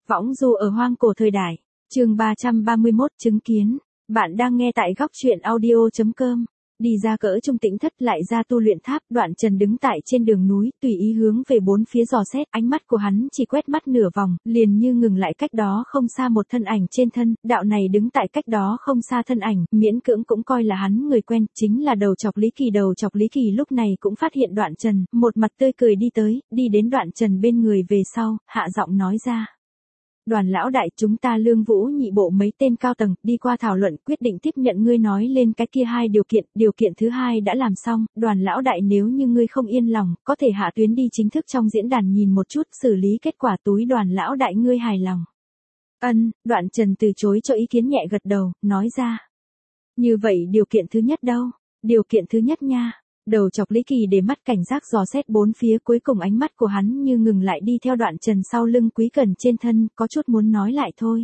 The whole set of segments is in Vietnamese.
Võng du ở hoang cổ thời đại. Chương 331 chứng kiến. Bạn đang nghe tại góc truyện audio.com. Đi ra cỡ trung tĩnh thất lại ra tu luyện tháp, Đoạn Trần đứng tại trên đường núi, tùy ý hướng về bốn phía dò xét, ánh mắt của hắn chỉ quét mắt nửa vòng, liền như ngừng lại cách đó không xa một thân ảnh trên thân, đạo này đứng tại cách đó không xa thân ảnh, miễn cưỡng cũng coi là hắn người quen, chính là Đầu Chọc Lý Kỳ. Đầu Chọc Lý Kỳ lúc này cũng phát hiện Đoạn Trần, một mặt tươi cười đi tới, đi đến Đoạn Trần bên người về sau, hạ giọng nói ra. Đoàn lão đại, chúng ta Lương Vũ nhị bộ mấy tên cao tầng, đi qua thảo luận quyết định tiếp nhận ngươi nói lên cái kia hai điều kiện thứ hai đã làm xong, đoàn lão đại nếu như ngươi không yên lòng, có thể hạ tuyến đi chính thức trong diễn đàn nhìn một chút, xử lý kết quả túi đoàn lão đại ngươi hài lòng. Đoạn Trần từ chối cho ý kiến nhẹ gật đầu, nói ra. Như vậy điều kiện thứ nhất đâu? Điều kiện thứ nhất nha. Đầu Chọc Lý Kỳ để mắt cảnh giác dò xét bốn phía, cuối cùng ánh mắt của hắn như ngừng lại đi theo Đoạn Trần sau lưng Quý Cẩn trên thân, có chút muốn nói lại thôi.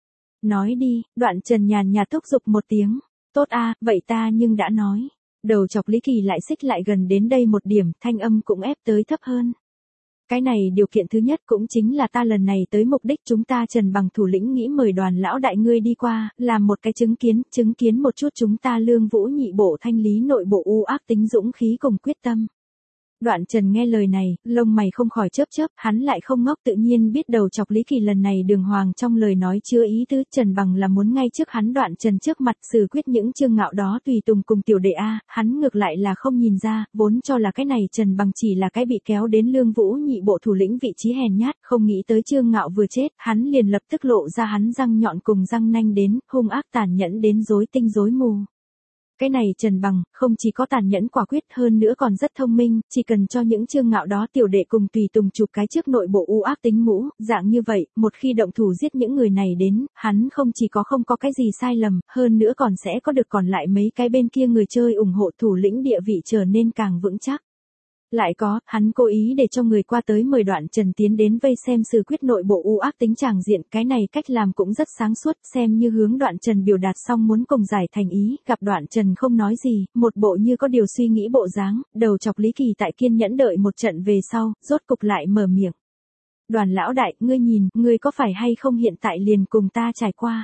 Nói đi, Đoạn Trần nhàn nhạt thúc giục một tiếng. Tốt a, vậy ta nhưng đã nói. Đầu Chọc Lý Kỳ lại xích lại gần đến đây một điểm, thanh âm cũng ép tới thấp hơn. Cái này điều kiện thứ nhất cũng chính là ta lần này tới mục đích chúng ta Trần bằng thủ lĩnh nghĩ mời đoàn lão đại ngươi đi qua, làm một cái chứng kiến một chút chúng ta Lương Vũ nhị bộ thanh lý nội bộ u ác tính dũng khí cùng quyết tâm. Đoạn Trần nghe lời này, lông mày không khỏi chớp chớp, hắn lại không ngốc, tự nhiên biết Đầu Chọc Lý Kỳ lần này đường hoàng trong lời nói chứa ý tứ, Trần bằng là muốn ngay trước hắn Đoạn Trần trước mặt xử quyết những Trương Ngạo đó tùy tùng cùng tiểu đệ a, hắn ngược lại là không nhìn ra, vốn cho là cái này Trần bằng chỉ là cái bị kéo đến Lương Vũ nhị bộ thủ lĩnh vị trí hèn nhát, không nghĩ tới Trương Ngạo vừa chết, hắn liền lập tức lộ ra hắn răng nhọn cùng răng nanh đến, hung ác tàn nhẫn đến rối tinh rối mù. Cái này Trần bằng, không chỉ có tàn nhẫn quả quyết hơn nữa còn rất thông minh, chỉ cần cho những Trương Ngạo đó tiểu đệ cùng tùy tùng chụp cái trước nội bộ u ác tính mũ, dạng như vậy, một khi động thủ giết những người này đến, hắn không chỉ có không có cái gì sai lầm, hơn nữa còn sẽ có được còn lại mấy cái bên kia người chơi ủng hộ, thủ lĩnh địa vị trở nên càng vững chắc. Lại có, hắn cố ý để cho người qua tới mời Đoạn Trần tiến đến vây xem xử quyết nội bộ u ác tính tràng diện, cái này cách làm cũng rất sáng suốt, xem như hướng Đoạn Trần biểu đạt xong muốn cùng giải thành ý, gặp Đoạn Trần không nói gì, một bộ như có điều suy nghĩ bộ dáng, Đầu Chọc Lý Kỳ tại kiên nhẫn đợi một trận về sau, rốt cục lại mở miệng. Đoàn lão đại, ngươi nhìn, ngươi có phải hay không hiện tại liền cùng ta trải qua.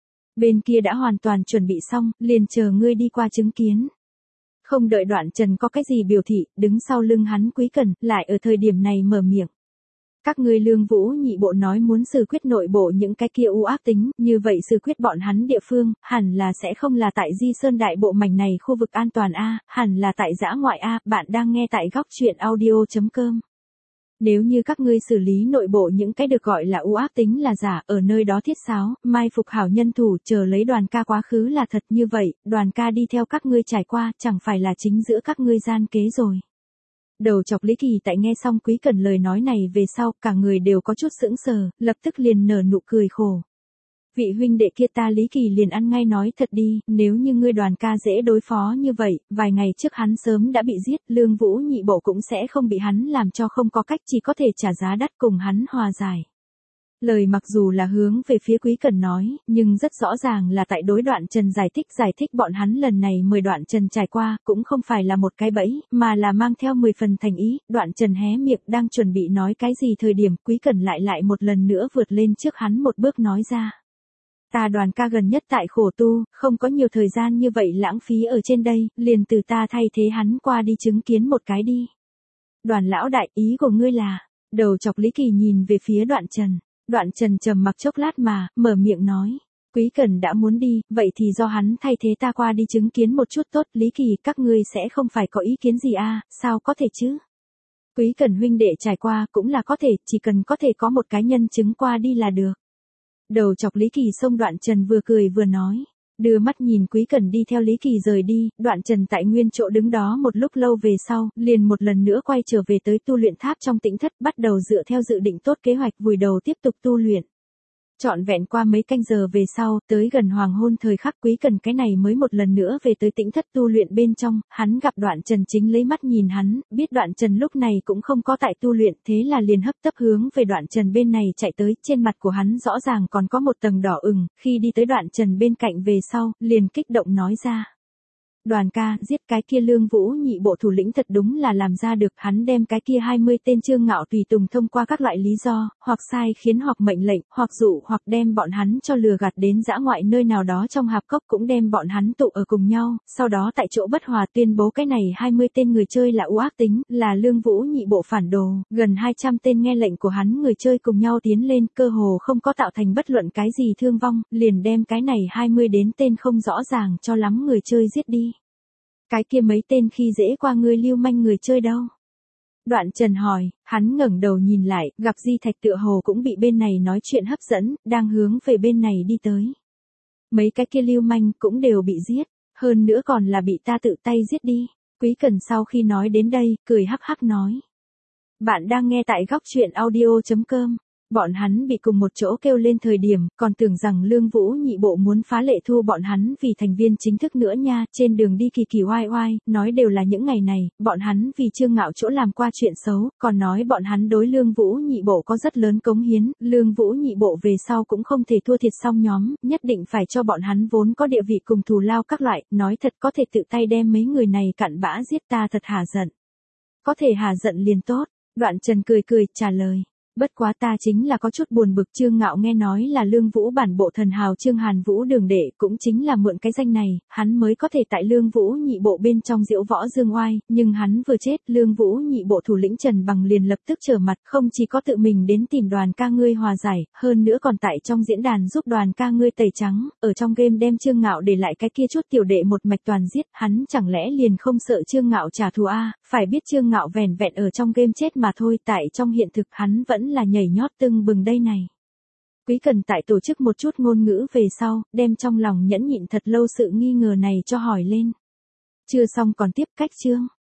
Bên kia đã hoàn toàn chuẩn bị xong, liền chờ ngươi đi qua chứng kiến. Không đợi Đoạn Trần có cái gì biểu thị, đứng sau lưng hắn Quý Cẩn, lại ở thời điểm này mở miệng. Các ngươi Lương Vũ nhị bộ nói muốn xử quyết nội bộ những cái kia u ác tính, như vậy xử quyết bọn hắn địa phương, hẳn là sẽ không là tại Di Sơn đại bộ mảnh này khu vực an toàn a, hẳn là tại dã ngoại a, bạn đang nghe tại góc truyện audio.com. Nếu như các ngươi xử lý nội bộ những cái được gọi là u ác tính là giả, ở nơi đó thiết sáo, mai phục hảo nhân thủ, chờ lấy đoàn ca quá khứ là thật, như vậy, đoàn ca đi theo các ngươi trải qua, chẳng phải là chính giữa các ngươi gian kế rồi. Đầu Chọc Lý Kỳ tại nghe xong Quý Cẩn lời nói này về sau, cả người đều có chút sững sờ, lập tức liền nở nụ cười khổ. Vị huynh đệ kia ta Lý Kỳ liền ăn ngay nói thật đi, nếu như ngươi đoàn ca dễ đối phó như vậy, vài ngày trước hắn sớm đã bị giết, Lương Vũ nhị bộ cũng sẽ không bị hắn làm cho không có cách, chỉ có thể trả giá đắt cùng hắn hòa giải. Lời mặc dù là hướng về phía Quý Cẩn nói, nhưng rất rõ ràng là tại đối Đoạn Trần giải thích bọn hắn lần này mời Đoạn Trần trải qua, cũng không phải là một cái bẫy, mà là mang theo 10 phần thành ý, Đoạn Trần hé miệng đang chuẩn bị nói cái gì thời điểm, Quý Cẩn lại một lần nữa vượt lên trước hắn một bước nói ra. Ta đoàn ca gần nhất tại khổ tu, không có nhiều thời gian như vậy lãng phí ở trên đây, liền từ ta thay thế hắn qua đi chứng kiến một cái đi. Đoàn lão đại, ý của ngươi là, Đầu Chọc Lý Kỳ nhìn về phía Đoạn Trần. Đoạn Trần trầm mặc chốc lát mà, mở miệng nói. Quý Cẩn đã muốn đi, vậy thì do hắn thay thế ta qua đi chứng kiến một chút tốt, Lý Kỳ các ngươi sẽ không phải có ý kiến gì à, sao có thể chứ? Quý Cẩn huynh đệ trải qua cũng là có thể, chỉ cần có thể có một cái nhân chứng qua đi là được. Đầu Chọc Lý Kỳ xông Đoạn Trần vừa cười vừa nói. Đưa mắt nhìn Quý Cẩn đi theo Lý Kỳ rời đi, Đoạn Trần tại nguyên chỗ đứng đó một lúc lâu về sau, liền một lần nữa quay trở về tới tu luyện tháp trong tĩnh thất, bắt đầu dựa theo dự định tốt kế hoạch vùi đầu tiếp tục tu luyện. Trọn vẹn qua mấy canh giờ về sau, tới gần hoàng hôn thời khắc Quý Cẩn cái này mới một lần nữa về tới tĩnh thất tu luyện bên trong, hắn gặp Đoạn Trần chính lấy mắt nhìn hắn, biết Đoạn Trần lúc này cũng không có tại tu luyện, thế là liền hấp tấp hướng về Đoạn Trần bên này chạy tới, trên mặt của hắn rõ ràng còn có một tầng đỏ ửng, khi đi tới Đoạn Trần bên cạnh về sau, liền kích động nói ra. Đoàn ca, giết cái kia Lương Vũ Nhị bộ thủ lĩnh thật đúng là làm ra được, hắn đem cái kia 20 tên Trương Ngạo tùy tùng thông qua các loại lý do, hoặc sai khiến hoặc mệnh lệnh, hoặc dụ hoặc đem bọn hắn cho lừa gạt đến dã ngoại nơi nào đó trong hạp cốc cũng đem bọn hắn tụ ở cùng nhau, sau đó tại chỗ bất hòa tuyên bố cái này 20 tên người chơi là u ác tính, là Lương Vũ Nhị bộ phản đồ, gần 200 tên nghe lệnh của hắn người chơi cùng nhau tiến lên, cơ hồ không có tạo thành bất luận cái gì thương vong, liền đem cái này 20 đến tên không rõ ràng cho lắm người chơi giết đi. Cái kia mấy tên khi dễ qua ngươi lưu manh người chơi đâu? Đoạn Trần hỏi, hắn ngẩng đầu nhìn lại, gặp Di Thạch tựa hồ cũng bị bên này nói chuyện hấp dẫn, đang hướng về bên này đi tới. Mấy cái kia lưu manh cũng đều bị giết, hơn nữa còn là bị ta tự tay giết đi. Quý Cần sau khi nói đến đây, cười hắc hắc nói. Bạn đang nghe tại góc truyện audio.com. Bọn hắn bị cùng một chỗ kêu lên thời điểm, còn tưởng rằng Lương Vũ Nhị bộ muốn phá lệ thu bọn hắn vì thành viên chính thức nữa nha, trên đường đi kỳ kỳ oai oai, nói đều là những ngày này, bọn hắn vì Trương Ngạo chỗ làm qua chuyện xấu, còn nói bọn hắn đối Lương Vũ Nhị bộ có rất lớn cống hiến, Lương Vũ Nhị bộ về sau cũng không thể thua thiệt xong nhóm, nhất định phải cho bọn hắn vốn có địa vị cùng thù lao các loại, nói thật có thể tự tay đem mấy người này cặn bã giết ta thật hả giận. Có thể hả giận liền tốt, Đoạn Trần cười cười trả lời. Bất quá ta chính là có chút buồn bực, Trương Ngạo nghe nói là Lương Vũ bản bộ thần hào Trương Hàn Vũ đường đệ, cũng chính là mượn cái danh này, hắn mới có thể tại Lương Vũ Nhị bộ bên trong diễu võ dương oai, nhưng hắn vừa chết, Lương Vũ Nhị bộ thủ lĩnh Trần Bằng liền lập tức trở mặt, không chỉ có tự mình đến tìm Đoàn ca ngươi hòa giải, hơn nữa còn tại trong diễn đàn giúp Đoàn ca ngươi tẩy trắng, ở trong game đem Trương Ngạo để lại cái kia chút tiểu đệ một mạch toàn giết, hắn chẳng lẽ liền không sợ Trương Ngạo trả thù a? Phải biết Trương Ngạo vẻn vẹn ở trong game chết mà thôi, tại trong hiện thực hắn vẫn là nhảy nhót tưng bừng đây này. Quý Cần tại tổ chức một chút ngôn ngữ về sau, đem trong lòng nhẫn nhịn thật lâu sự nghi ngờ này cho hỏi lên. Chưa xong còn tiếp cách chương.